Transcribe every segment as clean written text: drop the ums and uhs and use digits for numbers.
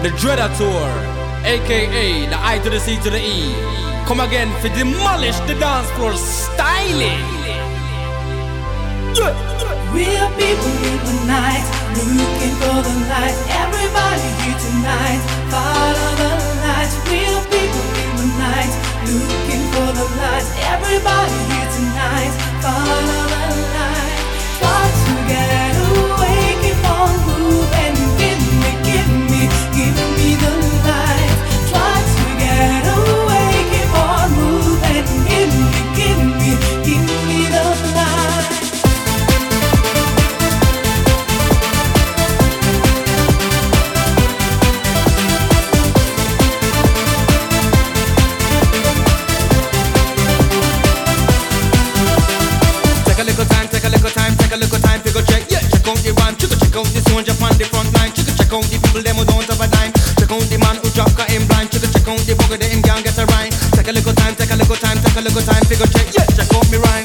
The Dreader Tour, aka the I to the C to the E. Come again for demolish the dance floor styling. Real people in the night, looking for the light. Everybody here tonight, follow the light. Real people in the night, looking for the light. Everybody here tonight, follow the light. Try to get away, keep on moving. Give me the light. Try to get away, keep on moving. Give me the light. Take a little time to go check. Yeah, check out the rhyme, check out the sound up on the front line. Check out the people them who don't have a dime. Check out the man who drop cut him blind. Check out the bugger that him can't get a rhyme. Take a little time to go check. Yeah, check out me rhyme.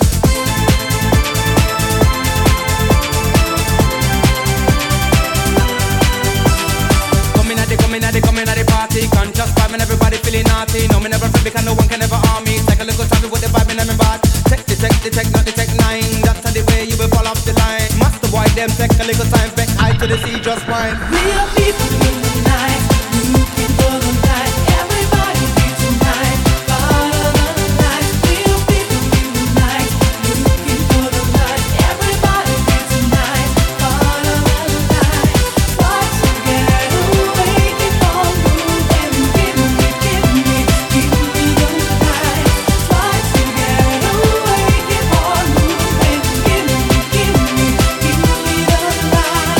Coming at the party, conscious vibe and everybody feeling naughty. No, me never feel because no one can ever harm me. Take a little time to put the vibe in my body. Check the tech, not the tech 9. That's how the way you will fall off the line. Master boy, them take a little time back. I to the sea, just fine. Real people in the night, looking for the light. Everybody here tonight, follow the light. Real people in the night, looking for the light. Everybody here tonight, follow the light. Try to get away, keep on moving. Give me the light. Try to get away, keep on moving. Give me the light.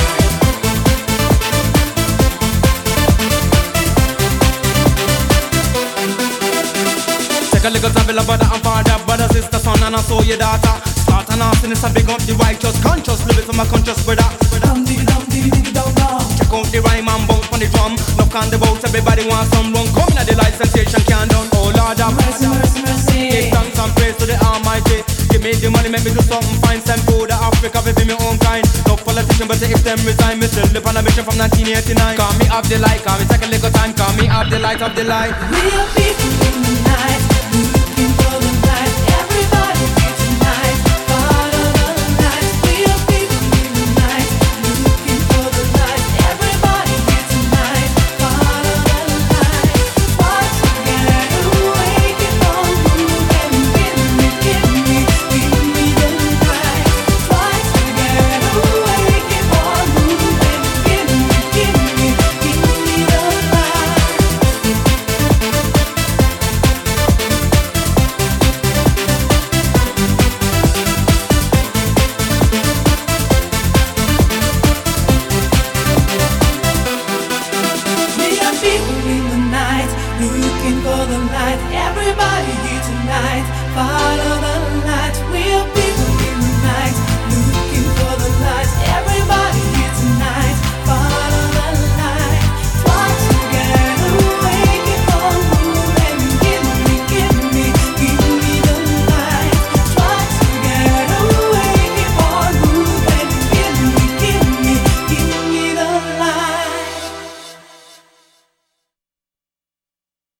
Take a little time, brother and father, brother, sister, son, and also your daughter. Start and ask, and it's a big up the righteous, conscious, live it for my conscious brother. Dum dee dum dee dee dum dum. Check out the rhyme and bounce on the drum. Knock on the boat, everybody wants some run. Come in at the light, sensation can't done. Oh Lord have Mercy, mercy, mercy. give thanks and praise to the Almighty. Give me the money, make me do something fine. Send food to Africa, be my own kind. No politician, but if them resign, me still live on a mission from 1989. Call me off the light, call me take a little time. Call me off the light, of the light. Real people in the night.